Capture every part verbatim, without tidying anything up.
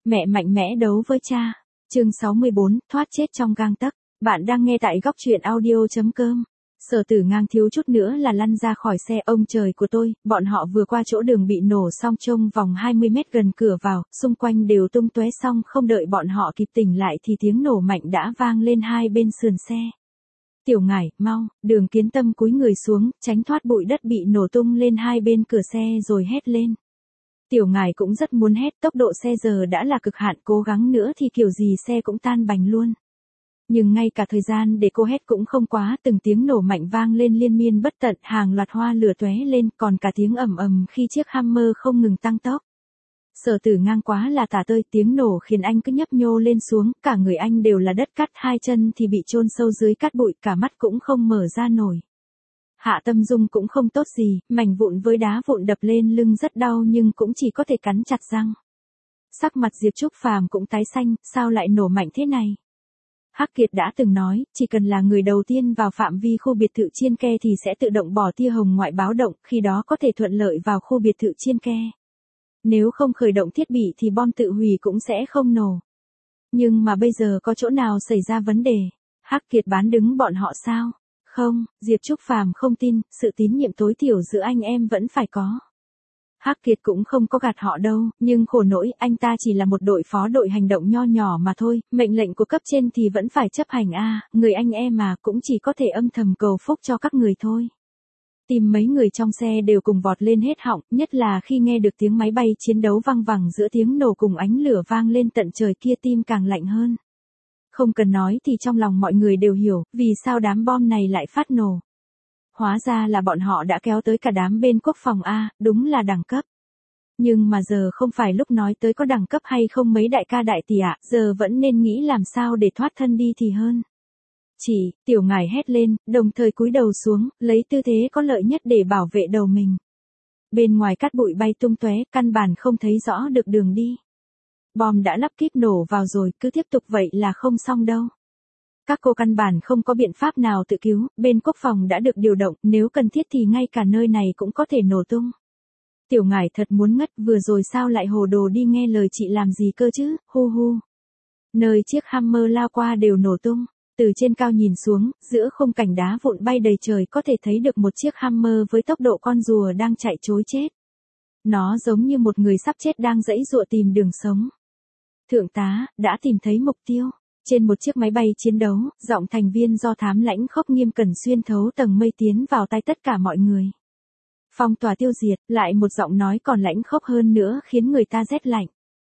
Mẹ mạnh mẽ đấu với cha. Chương sáu mươi bốn, thoát chết trong gang tấc. Bạn đang nghe tại góc truyện audio chấm com. Sở Tử Ngang thiếu chút nữa là lăn ra khỏi xe. Ông trời của tôi, bọn họ vừa qua chỗ đường bị nổ xong trông vòng hai mươi mét gần cửa vào, xung quanh đều tung tóe, xong không đợi bọn họ kịp tỉnh lại thì tiếng nổ mạnh đã vang lên hai bên sườn xe. Tiểu Ngải, mau! Đường Kiến Tâm cúi người xuống, tránh thoát bụi đất bị nổ tung lên hai bên cửa xe rồi hét lên. Tiểu Ngải cũng rất muốn hét, tốc độ xe giờ đã là cực hạn, cố gắng nữa thì kiểu gì xe cũng tan bành luôn. Nhưng ngay cả thời gian để cô hét cũng không quá, từng tiếng nổ mạnh vang lên liên miên bất tận, hàng loạt hoa lửa tóe lên, còn cả tiếng ầm ầm khi chiếc Hammer không ngừng tăng tốc. Sở Tử Ngang quá là tả tơi, tiếng nổ khiến anh cứ nhấp nhô lên xuống, cả người anh đều là đất cát, hai chân thì bị chôn sâu dưới cát bụi, cả mắt cũng không mở ra nổi. Hạ Tâm Dung cũng không tốt gì, mảnh vụn với đá vụn đập lên lưng rất đau nhưng cũng chỉ có thể cắn chặt răng. Sắc mặt Diệp Trúc Phàm cũng tái xanh, sao lại nổ mạnh thế này? Hắc Kiệt đã từng nói, chỉ cần là người đầu tiên vào phạm vi khu biệt thự Chiên Ke thì sẽ tự động bỏ tia hồng ngoại báo động, khi đó có thể thuận lợi vào khu biệt thự Chiên Ke. Nếu không khởi động thiết bị thì bom tự hủy cũng sẽ không nổ. Nhưng mà bây giờ có chỗ nào xảy ra vấn đề? Hắc Kiệt bán đứng bọn họ sao? Không, Diệp Trúc Phàm không tin, sự tín nhiệm tối thiểu giữa anh em vẫn phải có. Hắc Kiệt cũng không có gạt họ đâu, nhưng khổ nỗi anh ta chỉ là một đội phó đội hành động nho nhỏ mà thôi, mệnh lệnh của cấp trên thì vẫn phải chấp hành a, à, người anh em mà cũng chỉ có thể âm thầm cầu phúc cho các người thôi. Tìm mấy người trong xe đều cùng vọt lên hết họng, nhất là khi nghe được tiếng máy bay chiến đấu vang vẳng giữa tiếng nổ cùng ánh lửa vang lên tận trời kia, tim càng lạnh hơn. Không cần nói thì trong lòng mọi người đều hiểu, vì sao đám bom này lại phát nổ. Hóa ra là bọn họ đã kéo tới cả đám bên quốc phòng a, đúng là đẳng cấp. Nhưng mà giờ không phải lúc nói tới có đẳng cấp hay không mấy đại ca đại tỷ ạ, giờ vẫn nên nghĩ làm sao để thoát thân đi thì hơn. Chỉ, Tiểu Ngải hét lên, đồng thời cúi đầu xuống, lấy tư thế có lợi nhất để bảo vệ đầu mình. Bên ngoài cát bụi bay tung tóe, căn bản không thấy rõ được đường đi. Bom đã lắp kíp nổ vào rồi, cứ tiếp tục vậy là không xong đâu. Các cô căn bản không có biện pháp nào tự cứu, bên quốc phòng đã được điều động, nếu cần thiết thì ngay cả nơi này cũng có thể nổ tung. Tiểu Ngải thật muốn ngất, vừa rồi sao lại hồ đồ đi nghe lời chị làm gì cơ chứ, hu hu. Nơi chiếc Hammer lao qua đều nổ tung, từ trên cao nhìn xuống, giữa khung cảnh đá vụn bay đầy trời có thể thấy được một chiếc Hammer với tốc độ con rùa đang chạy trối chết. Nó giống như một người sắp chết đang giãy giụa tìm đường sống. Thượng tá, đã tìm thấy mục tiêu. Trên một chiếc máy bay chiến đấu, giọng thành viên do thám lãnh Khốc Nghiêm Cẩn xuyên thấu tầng mây tiến vào tai tất cả mọi người. Phong tỏa tiêu diệt, lại một giọng nói còn lãnh khốc hơn nữa khiến người ta rét lạnh.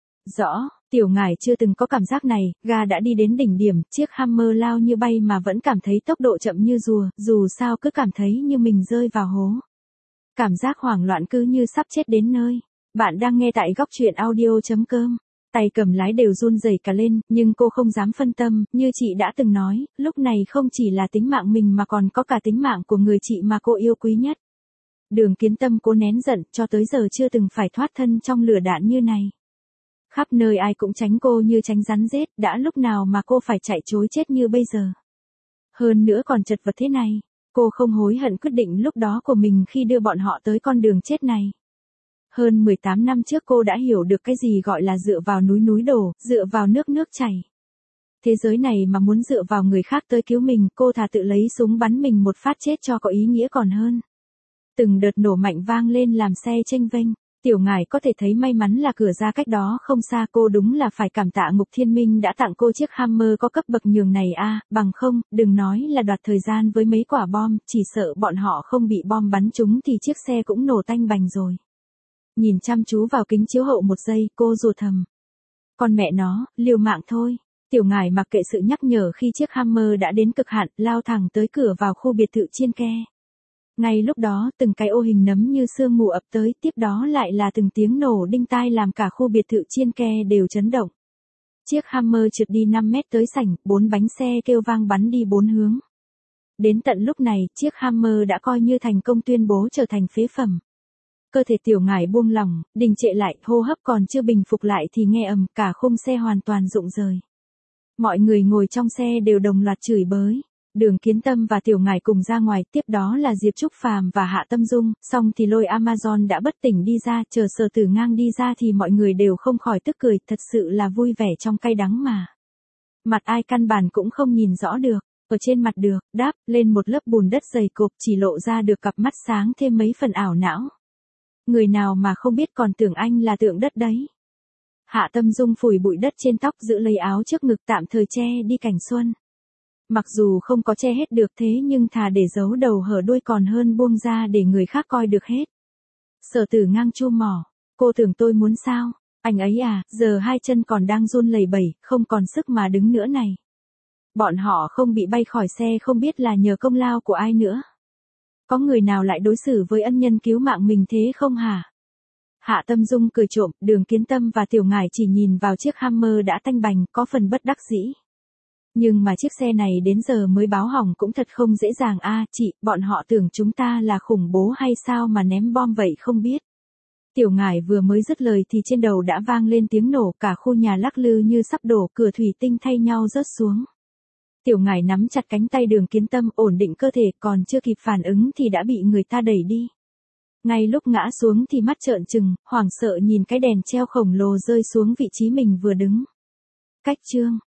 Rõ, Tiểu Ngải chưa từng có cảm giác này, ga đã đi đến đỉnh điểm, chiếc Hammer lao như bay mà vẫn cảm thấy tốc độ chậm như rùa, dù sao cứ cảm thấy như mình rơi vào hố. Cảm giác hoảng loạn cứ như sắp chết đến nơi. Bạn đang nghe tại góc truyện audio chấm com. Tay cầm lái đều run rẩy cả lên, nhưng cô không dám phân tâm, như chị đã từng nói, lúc này không chỉ là tính mạng mình mà còn có cả tính mạng của người chị mà cô yêu quý nhất. Đường Kiến Tâm cố nén giận, cho tới giờ chưa từng phải thoát thân trong lửa đạn như này. Khắp nơi ai cũng tránh cô như tránh rắn rết, đã lúc nào mà cô phải chạy trối chết như bây giờ. Hơn nữa còn chật vật thế này, cô không hối hận quyết định lúc đó của mình khi đưa bọn họ tới con đường chết này. Hơn mười tám năm trước cô đã hiểu được cái gì gọi là dựa vào núi núi đổ, dựa vào nước nước chảy. Thế giới này mà muốn dựa vào người khác tới cứu mình, cô thà tự lấy súng bắn mình một phát chết cho có ý nghĩa còn hơn. Từng đợt nổ mạnh vang lên làm xe chênh vênh. Tiểu Ngải có thể thấy may mắn là cửa ra cách đó không xa, cô đúng là phải cảm tạ Ngục Thiên Minh đã tặng cô chiếc Hammer có cấp bậc nhường này a, à, bằng không, đừng nói là đoạt thời gian với mấy quả bom, chỉ sợ bọn họ không bị bom bắn trúng thì chiếc xe cũng nổ tanh bành rồi. Nhìn chăm chú vào kính chiếu hậu một giây, cô rủa thầm. Con mẹ nó, liều mạng thôi. Tiểu Ngải mặc kệ sự nhắc nhở khi chiếc Hammer đã đến cực hạn, lao thẳng tới cửa vào khu biệt thự Chiên Ke. Ngay lúc đó, từng cái ô hình nấm như sương mù ập tới, tiếp đó lại là từng tiếng nổ đinh tai làm cả khu biệt thự Chiên Ke đều chấn động. Chiếc Hammer trượt đi năm mét tới sảnh, bốn bánh xe kêu vang bắn đi bốn hướng. Đến tận lúc này, chiếc Hammer đã coi như thành công tuyên bố trở thành phế phẩm. Cơ thể Tiểu Ngải buông lỏng, đình trệ lại, hô hấp còn chưa bình phục lại thì nghe ầm, cả khung xe hoàn toàn rụng rời. Mọi người ngồi trong xe đều đồng loạt chửi bới. Đường Kiến Tâm và Tiểu Ngải cùng ra ngoài, tiếp đó là Diệp Trúc Phàm và Hạ Tâm Dung, xong thì Lôi Amazon đã bất tỉnh đi ra, chờ Sở Tử Ngang đi ra thì mọi người đều không khỏi tức cười, thật sự là vui vẻ trong cay đắng mà. Mặt ai căn bản cũng không nhìn rõ được, ở trên mặt được, đáp, lên một lớp bùn đất dày cộp chỉ lộ ra được cặp mắt sáng thêm mấy phần ảo não. Người nào mà không biết còn tưởng anh là tượng đất đấy. Hạ Tâm Dung phủi bụi đất trên tóc giữ lấy áo trước ngực tạm thời che đi cảnh xuân. Mặc dù không có che hết được thế nhưng thà để giấu đầu hở đuôi còn hơn buông ra để người khác coi được hết. Sở Tử Ngang chu mỏ, cô tưởng tôi muốn sao, anh ấy à, giờ hai chân còn đang run lẩy bẩy, không còn sức mà đứng nữa này. Bọn họ không bị bay khỏi xe không biết là nhờ công lao của ai nữa. Có người nào lại đối xử với ân nhân cứu mạng mình thế không hả? Hạ Tâm Dung cười trộm, Đường Kiến Tâm và Tiểu Ngải chỉ nhìn vào chiếc Hammer đã tanh bành, có phần bất đắc dĩ. Nhưng mà chiếc xe này đến giờ mới báo hỏng cũng thật không dễ dàng a, chị, bọn họ tưởng chúng ta là khủng bố hay sao mà ném bom vậy không biết. Tiểu Ngải vừa mới dứt lời thì trên đầu đã vang lên tiếng nổ, cả khu nhà lắc lư như sắp đổ, cửa thủy tinh thay nhau rớt xuống. Tiểu Ngải nắm chặt cánh tay Đường Kiến Tâm ổn định cơ thể, còn chưa kịp phản ứng thì đã bị người ta đẩy đi. Ngay lúc ngã xuống thì mắt trợn trừng, hoảng sợ nhìn cái đèn treo khổng lồ rơi xuống vị trí mình vừa đứng. Cách chương